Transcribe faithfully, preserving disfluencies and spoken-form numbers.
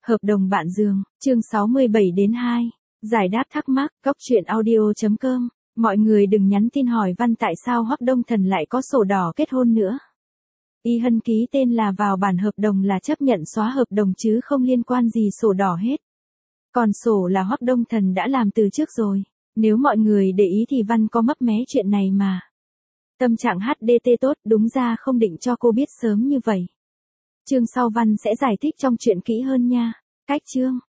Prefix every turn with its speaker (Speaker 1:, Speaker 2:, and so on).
Speaker 1: Hợp đồng bạn giường, chương sáu mươi bảy đến hai. Giải đáp thắc mắc, góc truyện audio chấm com. Mọi người đừng nhắn tin hỏi Văn tại sao Hoắc Đông Thần lại có sổ đỏ kết hôn nữa. Y Hân ký tên là vào bản hợp đồng là chấp nhận xóa hợp đồng chứ không liên quan gì sổ đỏ hết. Còn sổ là Hoắc Đông Thần đã làm từ trước rồi. Nếu mọi người để ý thì Văn có mấp mé chuyện này mà. Tâm trạng hát đê tê tốt, đúng ra không định cho cô biết sớm như vậy. Chương sau Văn sẽ giải thích trong chuyện kỹ hơn nha. Cách chương.